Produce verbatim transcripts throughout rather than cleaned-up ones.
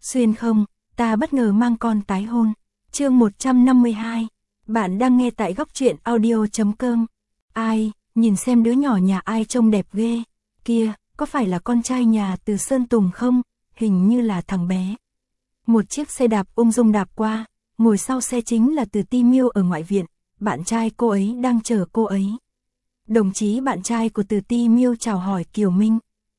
Xuyên không, ta bất ngờ mang con tái hôn. Chương một trăm năm mươi hai. Bạn đang nghe tại góc truyện audio chấm com. Ai, nhìn xem đứa nhỏ nhà ai trông đẹp ghê. Kia, có phải là con trai nhà Từ Sơn Tùng không? Hình như là thằng bé. Một chiếc xe đạp ung dung đạp qua, ngồi sau xe chính là Từ Ti Miêu ở ngoại viện, bạn trai cô ấy đang chờ cô ấy. Đồng chí bạn trai của Từ Ti Miêu chào hỏi Kiều Minh.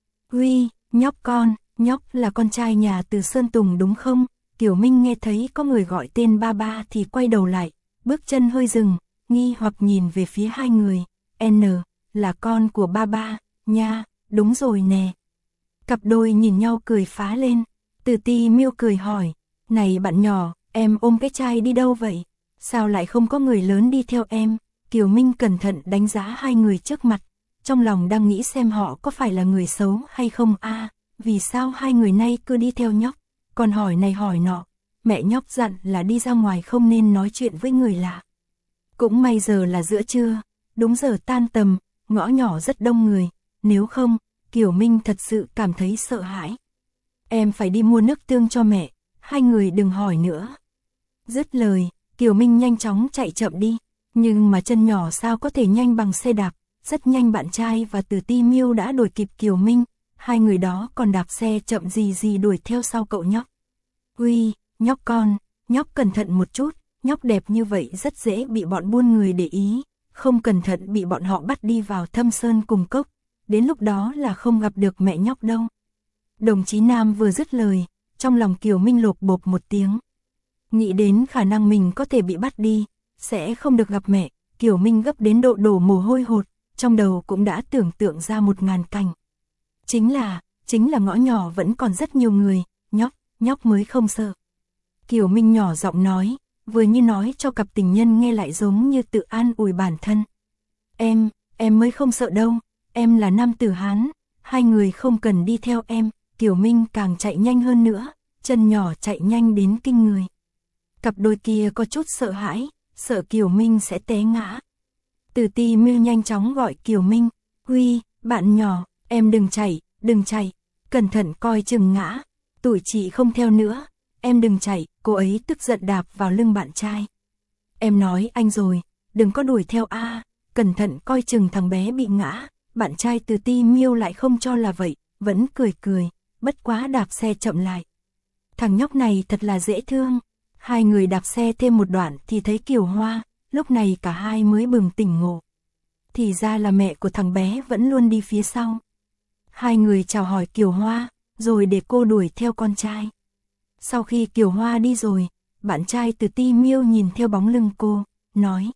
Uy, nhóc con, nhóc là con trai nhà Từ Sơn Tùng đúng không? Kiều Minh nghe thấy có người gọi tên ba ba thì quay đầu lại, bước chân hơi dừng, nghi hoặc nhìn về phía hai người. N, là con của ba ba, nha, đúng rồi nè. Cặp đôi nhìn nhau cười phá lên. Từ Ti Miêu cười hỏi, này bạn nhỏ, em ôm cái chai đi đâu vậy? Sao lại không có người lớn đi theo em? Kiều Minh cẩn thận đánh giá hai người trước mặt, trong lòng đang nghĩ xem họ có phải là người xấu hay không a. À, vì sao hai người nay cứ đi theo nhóc, còn hỏi này hỏi nọ. Mẹ nhóc dặn là đi ra ngoài không nên nói chuyện với người lạ. Cũng may giờ là giữa trưa, đúng giờ tan tầm, ngõ nhỏ rất đông người, nếu không, Kiều Minh thật sự cảm thấy sợ hãi. Em phải đi mua nước tương cho mẹ, hai người đừng hỏi nữa. Dứt lời, Kiều Minh nhanh chóng chạy chậm đi, nhưng mà chân nhỏ sao có thể nhanh bằng xe đạp. Rất nhanh bạn trai và Từ Ti Miêu đã đuổi kịp Kiều Minh, hai người đó còn đạp xe chậm gì gì đuổi theo sau cậu nhóc. Uy, nhóc con, nhóc cẩn thận một chút, nhóc đẹp như vậy rất dễ bị bọn buôn người để ý, không cẩn thận bị bọn họ bắt đi vào thâm sơn cùng cốc, đến lúc đó là không gặp được mẹ nhóc đâu. Đồng chí Nam vừa dứt lời, trong lòng Kiều Minh lộp bộp một tiếng. Nghĩ đến khả năng mình có thể bị bắt đi, sẽ không được gặp mẹ, Kiều Minh gấp đến độ đổ mồ hôi hột, trong đầu cũng đã tưởng tượng ra một ngàn cảnh. Chính là, chính là ngõ nhỏ vẫn còn rất nhiều người, nhóc, nhóc mới không sợ. Kiều Minh nhỏ giọng nói, vừa như nói cho cặp tình nhân nghe lại giống như tự an ủi bản thân. Em, em mới không sợ đâu, em là nam tử Hán, hai người không cần đi theo em. Kiều Minh càng chạy nhanh hơn nữa, chân nhỏ chạy nhanh đến kinh người. Cặp đôi kia có chút sợ hãi, sợ Kiều Minh sẽ té ngã. Từ Ti Miêu nhanh chóng gọi Kiều Minh, Huy, bạn nhỏ, em đừng chạy, đừng chạy, cẩn thận coi chừng ngã, tuổi chị không theo nữa, em đừng chạy, cô ấy tức giận đạp vào lưng bạn trai. Em nói anh rồi, đừng có đuổi theo a, à, cẩn thận coi chừng thằng bé bị ngã. Bạn trai Từ Ti Miêu lại không cho là vậy, vẫn cười cười, bất quá đạp xe chậm lại. Thằng nhóc này thật là dễ thương. Hai người đạp xe thêm một đoạn thì thấy Kiều Hoa, lúc này cả hai mới bừng tỉnh ngộ. Thì ra là mẹ của thằng bé vẫn luôn đi phía sau. Hai người chào hỏi Kiều Hoa, rồi để cô đuổi theo con trai. Sau khi Kiều Hoa đi rồi, bạn trai Từ Ti Miêu nhìn theo bóng lưng cô, nói.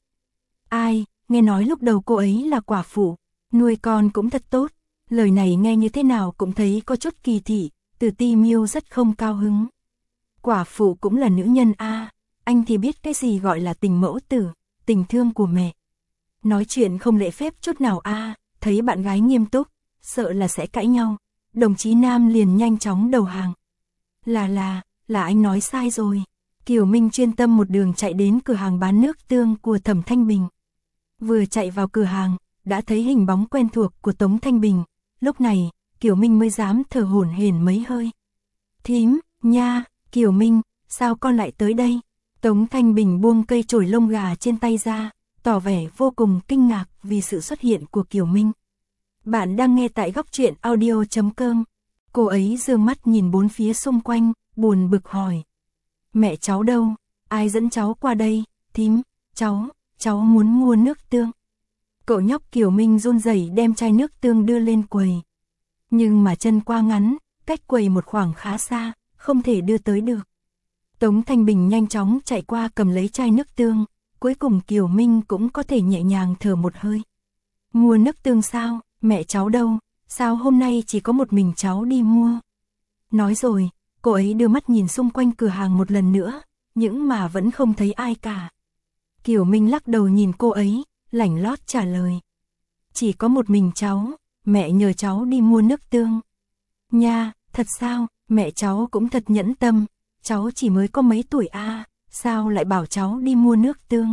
Ai, nghe nói lúc đầu cô ấy là quả phụ, nuôi con cũng thật tốt. Lời này nghe như thế nào cũng thấy có chút kỳ thị, Từ Ti Miêu rất không cao hứng. Quả phụ cũng là nữ nhân a, à, anh thì biết cái gì gọi là tình mẫu tử, tình thương của mẹ. Nói chuyện không lễ phép chút nào a, à, thấy bạn gái nghiêm túc, sợ là sẽ cãi nhau. Đồng chí Nam liền nhanh chóng đầu hàng. Là là, là anh nói sai rồi. Kiều Minh chuyên tâm một đường chạy đến cửa hàng bán nước tương của Thẩm Thanh Bình. Vừa chạy vào cửa hàng, đã thấy hình bóng quen thuộc của Tống Thanh Bình. Lúc này, Kiều Minh mới dám thở hổn hển mấy hơi. Thím, nha, Kiều Minh, sao con lại tới đây? Tống Thanh Bình buông cây chổi lông gà trên tay ra, tỏ vẻ vô cùng kinh ngạc vì sự xuất hiện của Kiều Minh. Bạn đang nghe tại góc truyện audio chấm com. Cô ấy dương mắt nhìn bốn phía xung quanh, buồn bực hỏi. Mẹ cháu đâu? Ai dẫn cháu qua đây? Thím, cháu, cháu muốn mua nước tương. Cậu nhóc Kiều Minh run rẩy đem chai nước tương đưa lên quầy. Nhưng mà chân qua ngắn, cách quầy một khoảng khá xa, không thể đưa tới được. Tống Thanh Bình nhanh chóng chạy qua cầm lấy chai nước tương, cuối cùng Kiều Minh cũng có thể nhẹ nhàng thở một hơi. Mua nước tương sao? Mẹ cháu đâu? Sao hôm nay chỉ có một mình cháu đi mua? Nói rồi, cô ấy đưa mắt nhìn xung quanh cửa hàng một lần nữa, nhưng mà vẫn không thấy ai cả. Kiều Minh lắc đầu nhìn cô ấy, lảnh lót trả lời. Chỉ có một mình cháu, mẹ nhờ cháu đi mua nước tương. Nha, thật sao? Mẹ cháu cũng thật nhẫn tâm, cháu chỉ mới có mấy tuổi a, à, sao lại bảo cháu đi mua nước tương?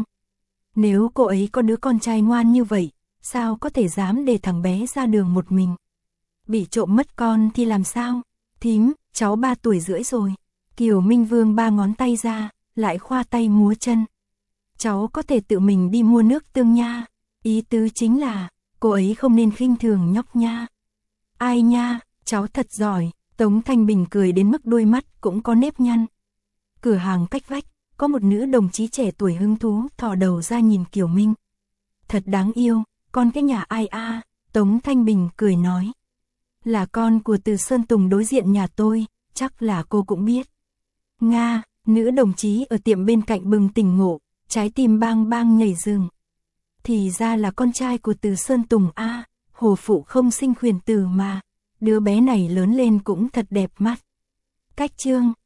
Nếu cô ấy có đứa con trai ngoan như vậy, sao có thể dám để thằng bé ra đường một mình? Bị trộm mất con thì làm sao? Thím, cháu ba tuổi rưỡi rồi. Kiều Minh vương ba ngón tay ra, lại khoa tay múa chân. Cháu có thể tự mình đi mua nước tương nha. Ý tứ chính là, cô ấy không nên khinh thường nhóc nha. Ai nha, cháu thật giỏi. Tống Thanh Bình cười đến mức đôi mắt cũng có nếp nhăn. Cửa hàng cách vách, có một nữ đồng chí trẻ tuổi hứng thú thò đầu ra nhìn Kiều Minh. Thật đáng yêu, con cái nhà ai a? À? Tống Thanh Bình cười nói. Là con của Từ Sơn Tùng đối diện nhà tôi, chắc là cô cũng biết. Nga, nữ đồng chí ở tiệm bên cạnh bừng tỉnh ngộ, trái tim bang bang nhảy rừng. Thì ra là con trai của Từ Sơn Tùng a, à, hồ phụ không sinh khuyển tử mà. Đứa bé này lớn lên cũng thật đẹp mắt. Cách chương